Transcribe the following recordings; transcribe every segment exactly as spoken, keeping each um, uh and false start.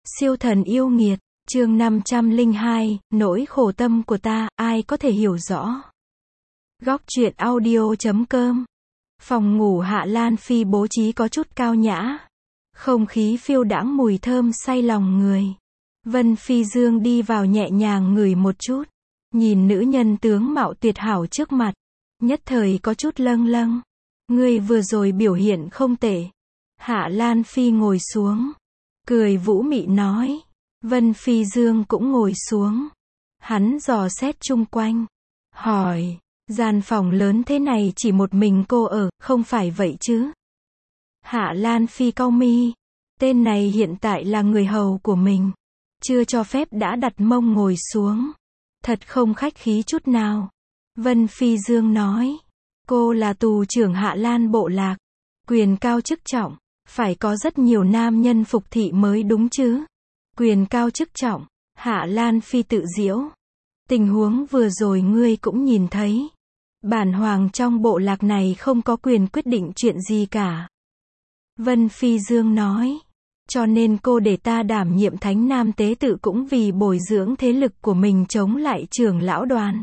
Siêu thần yêu nghiệt, chương năm trăm lẻ hai, nỗi khổ tâm của ta, ai có thể hiểu rõ. Góc truyện audio chấm com. Phòng ngủ Hạ Lan Phi bố trí có chút cao nhã. Không khí phiêu đãng mùi thơm say lòng người. Vân Phi Dương đi vào nhẹ nhàng ngửi một chút. Nhìn nữ nhân tướng mạo tuyệt hảo trước mặt. Nhất thời có chút lâng lâng. Ngươi vừa rồi biểu hiện không tệ. Hạ Lan Phi ngồi xuống. Cười vũ mị nói. Vân Phi Dương cũng ngồi xuống. Hắn dò xét chung quanh. Hỏi. Gian phòng lớn thế này chỉ một mình cô ở, không phải vậy chứ? Hạ Lan Phi cau mi. Tên này hiện tại là người hầu của mình. Chưa cho phép đã đặt mông ngồi xuống. Thật không khách khí chút nào. Vân Phi Dương nói. Cô là tù trưởng Hạ Lan bộ lạc. Quyền cao chức trọng. Phải có rất nhiều nam nhân phục thị mới đúng chứ. Quyền cao chức trọng. Hạ Lan Phi tự giễu. Tình huống vừa rồi ngươi cũng nhìn thấy. Bản hoàng trong bộ lạc này không có quyền quyết định chuyện gì cả. Vân Phi Dương nói. Cho nên cô để ta đảm nhiệm thánh nam tế tự cũng vì bồi dưỡng thế lực của mình chống lại trưởng lão đoàn.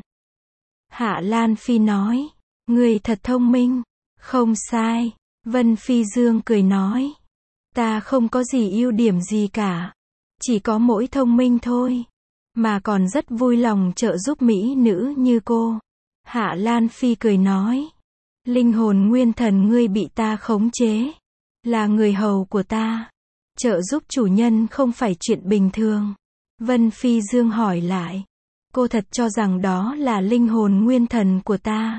Hạ Lan Phi nói. Ngươi thật thông minh. Không sai. Vân Phi Dương cười nói. Ta không có gì ưu điểm gì cả. Chỉ có mỗi thông minh thôi. Mà còn rất vui lòng trợ giúp mỹ nữ như cô. Hạ Lan Phi cười nói. Linh hồn nguyên thần ngươi bị ta khống chế. Là người hầu của ta. Trợ giúp chủ nhân không phải chuyện bình thường. Vân Phi Dương hỏi lại. Cô thật cho rằng đó là linh hồn nguyên thần của ta?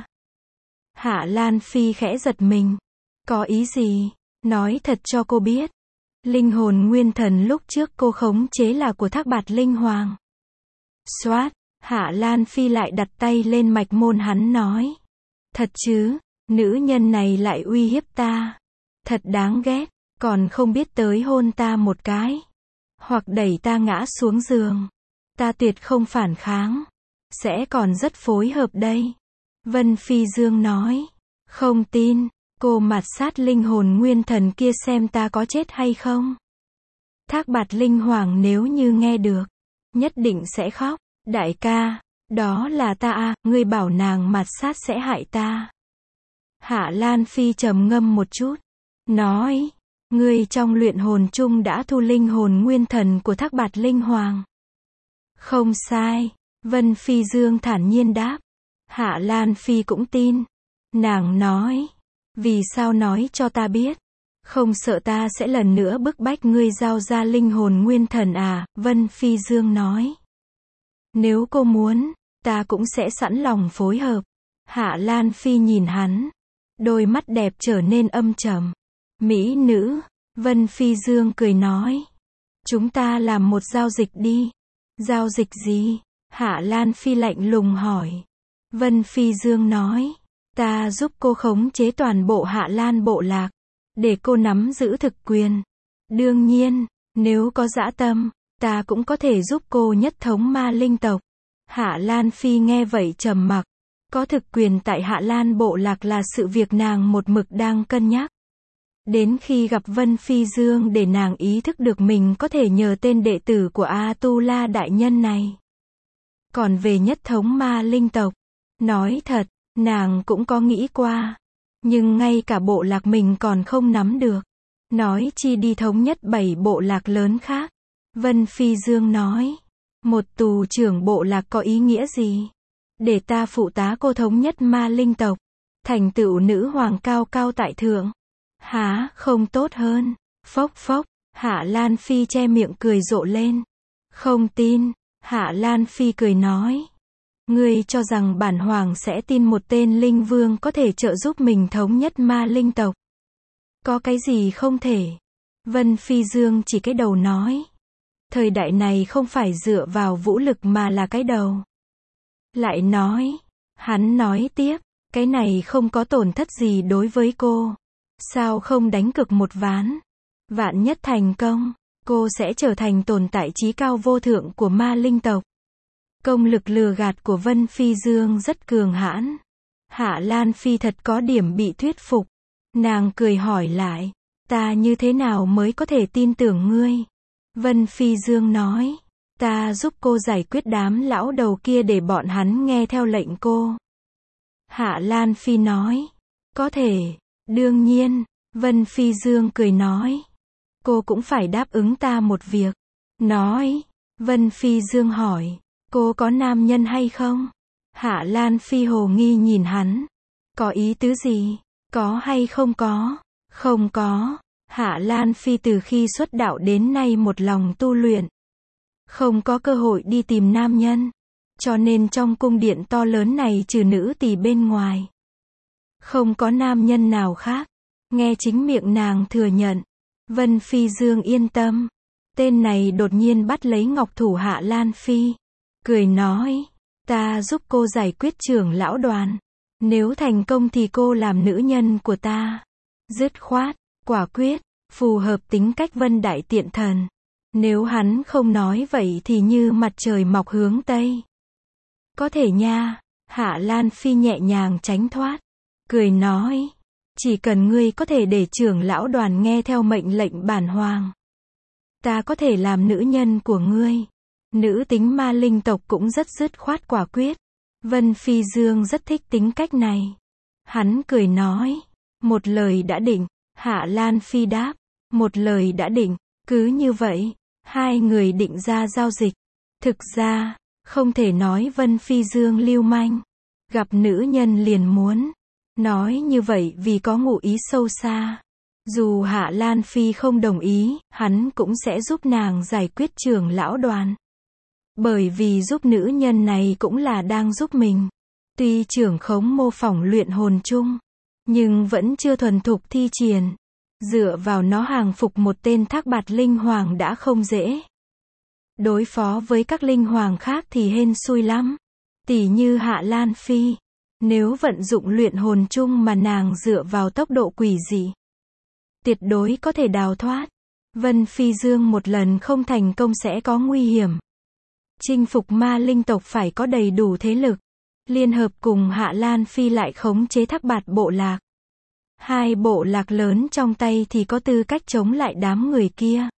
Hạ Lan Phi khẽ giật mình. Có ý gì? Nói thật cho cô biết. Linh hồn nguyên thần lúc trước cô khống chế là của Thác Bạt Linh Hoàng. Xoát, Hạ Lan Phi lại đặt tay lên mạch môn hắn nói. Thật chứ, nữ nhân này lại uy hiếp ta. Thật đáng ghét, còn không biết tới hôn ta một cái. Hoặc đẩy ta ngã xuống giường. Ta tuyệt không phản kháng. Sẽ còn rất phối hợp đây. Vân Phi Dương nói. Không tin. Cô mạt sát linh hồn nguyên thần kia xem ta có chết hay không. Thác Bạt Linh Hoàng nếu như nghe được, nhất định sẽ khóc. Đại ca, đó là ta à, ngươi bảo nàng mạt sát sẽ hại ta. Hạ Lan Phi trầm ngâm một chút. Nói, ngươi trong luyện hồn chung đã thu linh hồn nguyên thần của Thác Bạt Linh Hoàng. Không sai, Vân Phi Dương thản nhiên đáp. Hạ Lan Phi cũng tin. Nàng nói. Vì sao nói cho ta biết? Không sợ ta sẽ lần nữa bức bách ngươi giao ra linh hồn nguyên thần à? Vân Phi Dương nói. Nếu cô muốn, ta cũng sẽ sẵn lòng phối hợp. Hạ Lan Phi nhìn hắn. Đôi mắt đẹp trở nên âm trầm. Mỹ nữ. Vân Phi Dương cười nói. Chúng ta làm một giao dịch đi. Giao dịch gì? Hạ Lan Phi lạnh lùng hỏi. Vân Phi Dương nói. Ta giúp cô khống chế toàn bộ Hạ Lan bộ lạc. Để cô nắm giữ thực quyền. Đương nhiên, nếu có dã tâm, ta cũng có thể giúp cô nhất thống ma linh tộc. Hạ Lan Phi nghe vậy trầm mặc. Có thực quyền tại Hạ Lan bộ lạc là sự việc nàng một mực đang cân nhắc. Đến khi gặp Vân Phi Dương để nàng ý thức được mình có thể nhờ tên đệ tử của A-tu-la đại nhân này. Còn về nhất thống ma linh tộc, nói thật, nàng cũng có nghĩ qua. Nhưng ngay cả bộ lạc mình còn không nắm được. Nói chi đi thống nhất bảy bộ lạc lớn khác. Vân Phi Dương nói. Một tù trưởng bộ lạc có ý nghĩa gì? Để ta phụ tá cô thống nhất ma linh tộc. Thành tựu nữ hoàng cao cao tại thượng. Hả, không tốt hơn. Phốc phốc, Hạ Lan Phi che miệng cười rộ lên. Không tin. Hạ Lan Phi cười nói. Ngươi cho rằng bản hoàng sẽ tin một tên linh vương có thể trợ giúp mình thống nhất ma linh tộc? Có cái gì không thể? Vân Phi Dương chỉ cái đầu nói. Thời đại này không phải dựa vào vũ lực mà là cái đầu. Lại nói. Hắn nói tiếp. Cái này không có tổn thất gì đối với cô. Sao không đánh cược một ván? Vạn nhất thành công, cô sẽ trở thành tồn tại chí cao vô thượng của ma linh tộc. Công lực lừa gạt của Vân Phi Dương rất cường hãn. Hạ Lan Phi thật có điểm bị thuyết phục. Nàng cười hỏi lại. Ta như thế nào mới có thể tin tưởng ngươi? Vân Phi Dương nói. Ta giúp cô giải quyết đám lão đầu kia để bọn hắn nghe theo lệnh cô. Hạ Lan Phi nói. Có thể, đương nhiên, Vân Phi Dương cười nói. Cô cũng phải đáp ứng ta một việc. Nói, Vân Phi Dương hỏi, cô có nam nhân hay không? Hạ Lan Phi hồ nghi nhìn hắn. Có ý tứ gì? Có hay không có? Không có. Hạ Lan Phi từ khi xuất đạo đến nay một lòng tu luyện. Không có cơ hội đi tìm nam nhân. Cho nên trong cung điện to lớn này trừ nữ tỳ bên ngoài. Không có nam nhân nào khác. Nghe chính miệng nàng thừa nhận. Vân Phi Dương yên tâm. Tên này đột nhiên bắt lấy ngọc thủ Hạ Lan Phi. Cười nói. Ta giúp cô giải quyết trưởng lão đoàn. Nếu thành công thì cô làm nữ nhân của ta. Dứt khoát, quả quyết, phù hợp tính cách Vân Đại Tiện Thần. Nếu hắn không nói vậy thì như mặt trời mọc hướng Tây. Có thể nha. Hạ Lan Phi nhẹ nhàng tránh thoát. Cười nói. Chỉ cần ngươi có thể để trưởng lão đoàn nghe theo mệnh lệnh bản hoàng. Ta có thể làm nữ nhân của ngươi. Nữ tính ma linh tộc cũng rất dứt khoát quả quyết. Vân Phi Dương rất thích tính cách này. Hắn cười nói. Một lời đã định. Hạ Lan Phi đáp. Một lời đã định. Cứ như vậy, hai người định ra giao dịch. Thực ra, không thể nói Vân Phi Dương lưu manh. Gặp nữ nhân liền muốn. Nói như vậy vì có ngụ ý sâu xa. Dù Hạ Lan Phi không đồng ý, hắn cũng sẽ giúp nàng giải quyết trưởng lão đoàn. Bởi vì giúp nữ nhân này cũng là đang giúp mình. Tuy trưởng khống mô phỏng luyện hồn chung, nhưng vẫn chưa thuần thục thi triển. Dựa vào nó hàng phục một tên thác bạt linh hoàng đã không dễ. Đối phó với các linh hoàng khác thì hên xui lắm. Tỉ như Hạ Lan Phi. Nếu vận dụng luyện hồn chung mà nàng dựa vào tốc độ quỷ dị, tuyệt đối có thể đào thoát. Vân Phi Dương một lần không thành công sẽ có nguy hiểm. Chinh phục ma linh tộc phải có đầy đủ thế lực. Liên hợp cùng Hạ Lan Phi lại khống chế thác bạt bộ lạc. Hai bộ lạc lớn trong tay thì có tư cách chống lại đám người kia.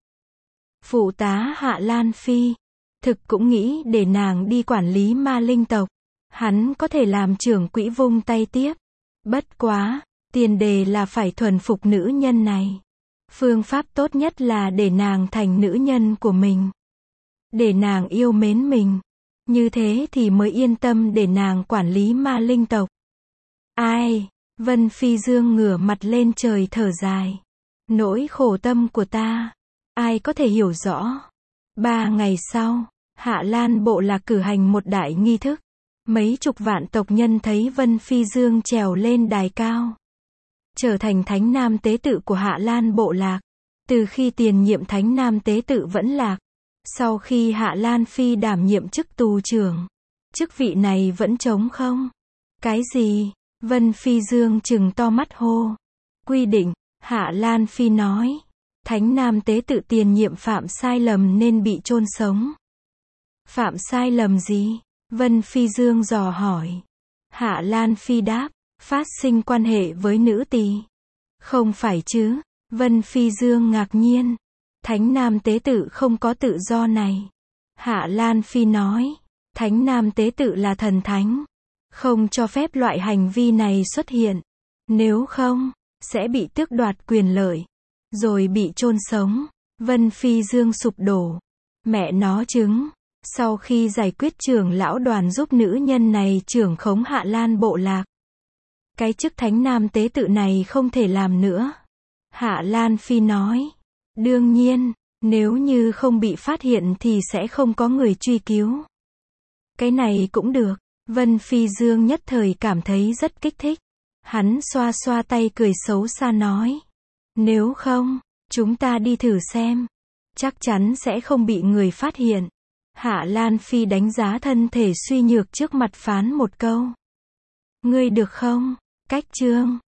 Phụ tá Hạ Lan Phi. Thực cũng nghĩ để nàng đi quản lý ma linh tộc. Hắn có thể làm trưởng quỹ vung tay tiếp. Bất quá, tiền đề là phải thuần phục nữ nhân này. Phương pháp tốt nhất là để nàng thành nữ nhân của mình. Để nàng yêu mến mình. Như thế thì mới yên tâm để nàng quản lý ma linh tộc. Ai? Vân Phi Dương ngửa mặt lên trời thở dài. Nỗi khổ tâm của ta. Ai có thể hiểu rõ? Ba ngày sau, Hạ Lan bộ lạc cử hành một đại nghi thức. Mấy chục vạn tộc nhân thấy Vân Phi Dương trèo lên đài cao. Trở thành thánh nam tế tự của Hạ Lan bộ lạc. Từ khi tiền nhiệm thánh nam tế tự vẫn lạc. Sau khi Hạ Lan Phi đảm nhiệm chức tù trưởng. Chức vị này vẫn trống không? Cái gì? Vân Phi Dương trừng to mắt hô. Quy định, Hạ Lan Phi nói. Thánh nam tế tự tiền nhiệm phạm sai lầm nên bị chôn sống. Phạm sai lầm gì? Vân Phi Dương dò hỏi. Hạ Lan Phi đáp. Phát sinh quan hệ với nữ tỳ. Không phải chứ? Vân Phi Dương ngạc nhiên. Thánh nam tế tự không có tự do này. Hạ Lan Phi nói. Thánh nam tế tự là thần thánh. Không cho phép loại hành vi này xuất hiện. Nếu không, sẽ bị tước đoạt quyền lợi. Rồi bị chôn sống. Vân Phi Dương sụp đổ. Mẹ nó chứng. Sau khi giải quyết trưởng lão đoàn giúp nữ nhân này trưởng khống Hạ Lan bộ lạc. Cái chức thánh nam tế tự này không thể làm nữa. Hạ Lan Phi nói. Đương nhiên, nếu như không bị phát hiện thì sẽ không có người truy cứu. Cái này cũng được. Vân Phi Dương nhất thời cảm thấy rất kích thích. Hắn xoa xoa tay cười xấu xa nói. Nếu không, chúng ta đi thử xem. Chắc chắn sẽ không bị người phát hiện. Hạ Lan Phi đánh giá thân thể suy nhược trước mặt phán một câu. Ngươi được không? Cách chương.